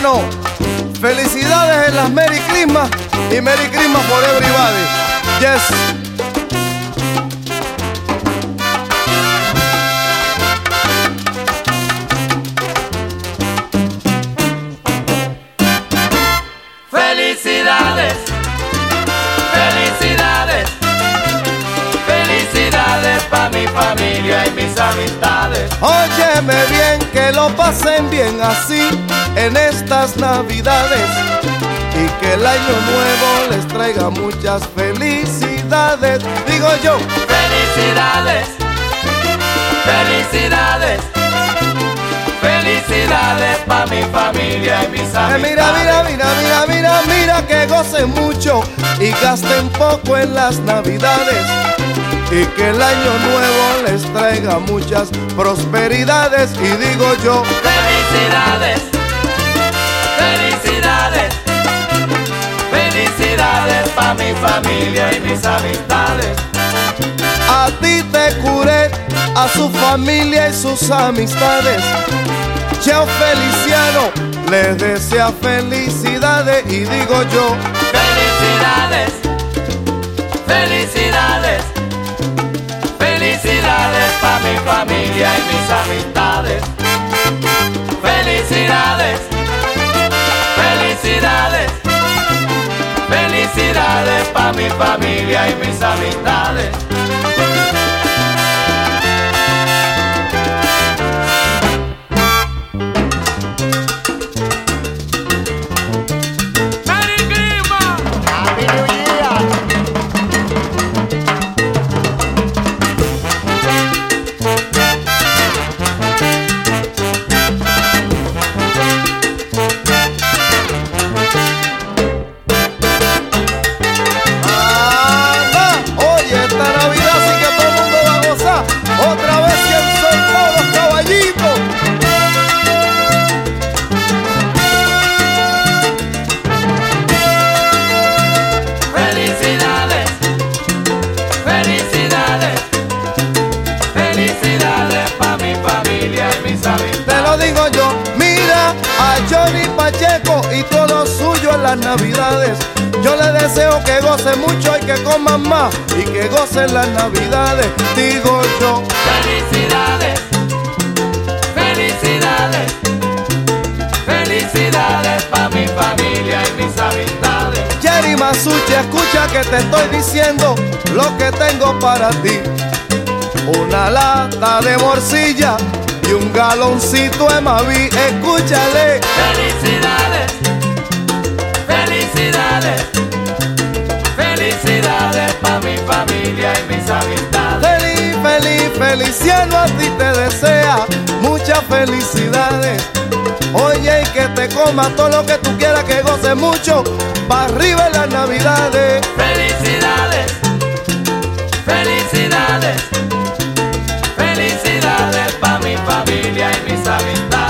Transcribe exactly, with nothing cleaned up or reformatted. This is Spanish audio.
Bueno, felicidades en las Merry Christmas y Merry Christmas for everybody. Yes. Felicidades, felicidades, felicidades pa' mi familia y mis amistades. Óyeme bien, que lo pasen bien así en estas navidades y que el año nuevo les traiga muchas felicidades. Digo yo, felicidades, felicidades, felicidades pa' mi familia y mis amistades. Eh, mira, mira, mira, mira, mira, mira, que gocen mucho y gasten poco en las navidades y que el año nuevo les traiga muchas prosperidades. Y digo yo, felicidades, felicidades, felicidades pa' mi familia y mis amistades. a ti te curé, a su familia y sus amistades. Cheo Feliciano les desea felicidades y digo yo, felicidades, felicidades, felicidades pa' mi familia y mis amistades. Felicidades, felicidades, felicidades pa' mi familia y mis amistades. Y todo suyo en las navidades. Yo les deseo que gocen mucho y que coman más y que gocen las navidades. Digo yo, felicidades, felicidades, felicidades pa' mi familia y mis amistades. Jerry Masucci, escucha que te estoy diciendo lo que tengo para ti. Una lata de morcilla y un galoncito de Maví. Escúchale. Felicidades, felicidades, felicidades pa' mi familia y mis amistades. Feliz, feliz, Feliciano a ti te desea muchas felicidades. Oye, y que te comas todo lo que tú quieras, que goces mucho, pa' arriba en las navidades. Felicidades, felicidades, felicidades pa' mi familia y mis amistades.